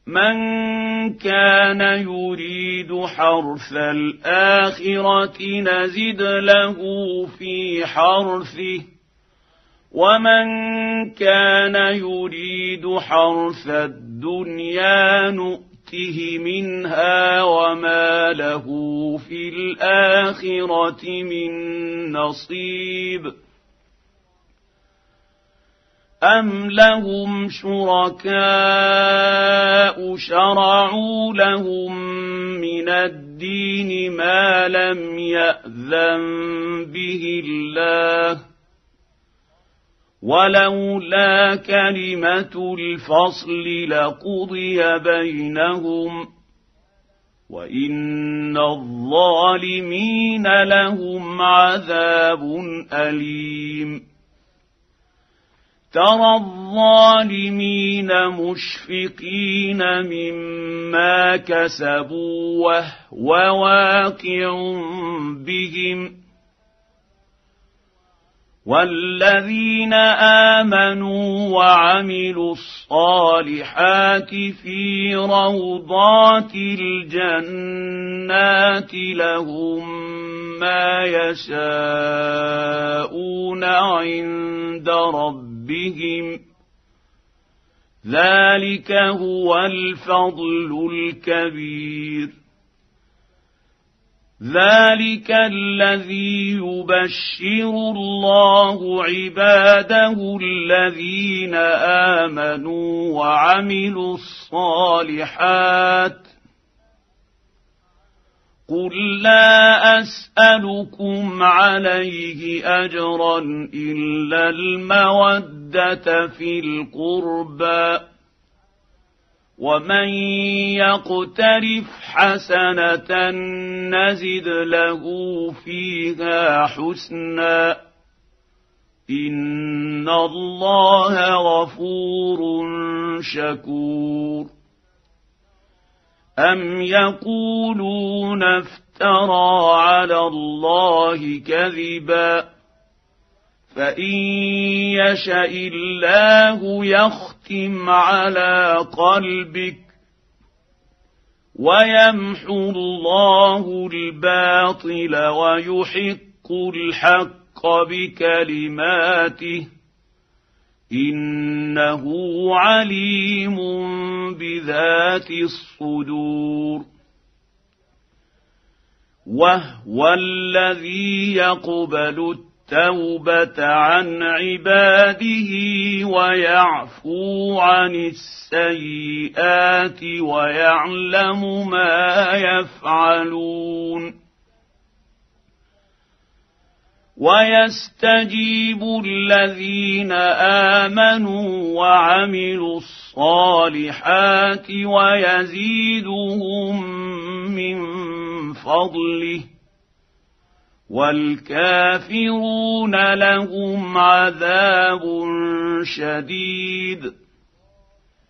من كان يريد حرث الآخرة نزد له في حرثه ومن كان يريد حرث الدنيا نؤته منها وما له في الآخرة من نصيب أم لهم شركاء شرعوا لهم من الدين ما لم يأذن به الله ولولا كلمة الفصل لقضي بينهم وإن الظالمين لهم عذاب أليم ترى الظالمين مشفقين مما كسبوا وهو واقع بهم والذين آمنوا وعملوا الصالحات في روضات الجنات لهم ما يشاءون عند ربهم ذلك هو الفضل الكبير ذلك الذي يبشر الله عباده الذين آمنوا وعملوا الصالحات قل لا أسألكم عليه أجرا إلا المودة في القربى ومن يقترف حسنة نزد له فيها حسنا إن الله غفور شكور أم يقولون افترى على الله كذبا فإن يشأ الله يختم على قلبك ويمحو الله الباطل ويحق الحق بكلماته إنه عليم بذات الصدور وهو الذي يقبل التوبة عن عباده ويعفو عن السيئات ويعلم ما يفعلون ويستجيب الذين آمنوا وعملوا الصالحات ويزيدهم من فضله والكافرون لهم عذاب شديد